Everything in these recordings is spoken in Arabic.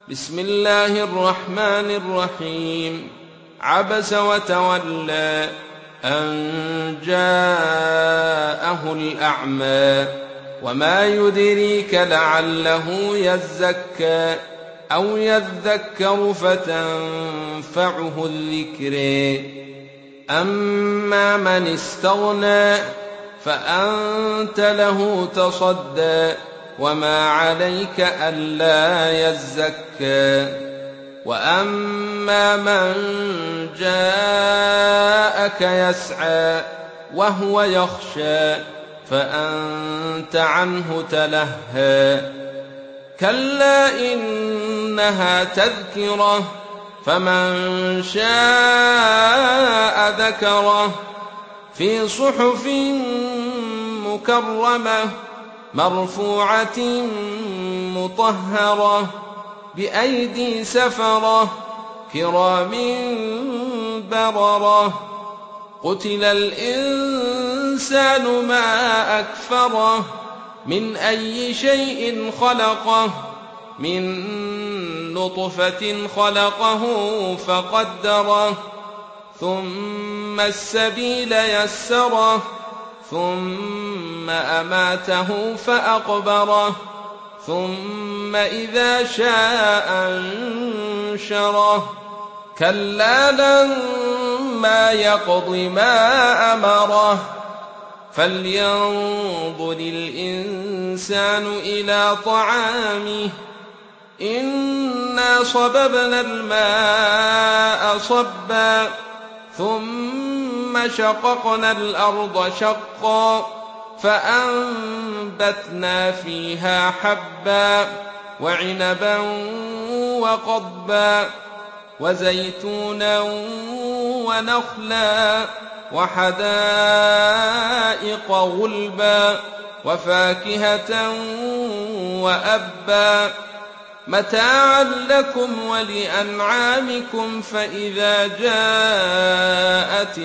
بسم الله الرحمن الرحيم. عبس وتولى أن جاءه الأعمى وما يدريك لعله يزكى أو يذكر فتنفعه الذكر. أما من استغنى فأنت له تصدى وما عليك ألا يزكى. وأما من جاءك يسعى وهو يخشى فأنت عنه تلهى. كلا إنها تذكرة فمن شاء ذكره في صحف مكرمة مرفوعة مطهرة بأيدي سفرة كرام بررة. قتل الإنسان ما أكفره من أي شيء خلقه من نطفة خلقه فقدره ثم السبيل يسره ثم أماته فأقبره ثم إذا شاء أنشره. كلا لما يقض ما أمره فلينظر الإنسان إلى طعامه إنا صببنا الماء صبا ثم شققنا الأرض شقا فأنبتنا فيها حبا وعنبا وقضبا وزيتونا ونخلا وحدائق غلبا وفاكهة وأبا متاعا لكم ولأنعامكم. فإذا جاءت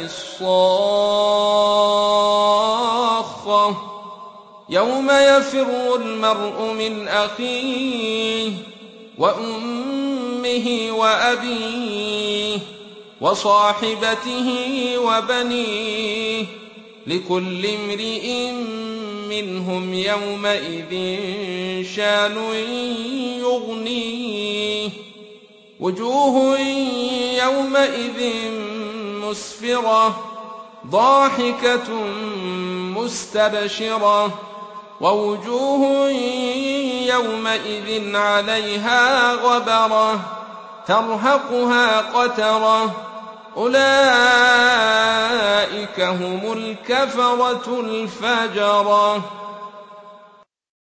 الصاخة يوم يفر المرء من أخيه وأمه وأبيه وصاحبته وبنيه لكل امرئ منهم يومئذ شان يغنيه. وجوه يومئذ مسفرة ضاحكة مستبشرة ووجوه يومئذ عليها غبرة ترهقها قترة أولئك هم الكفرة الفجرة.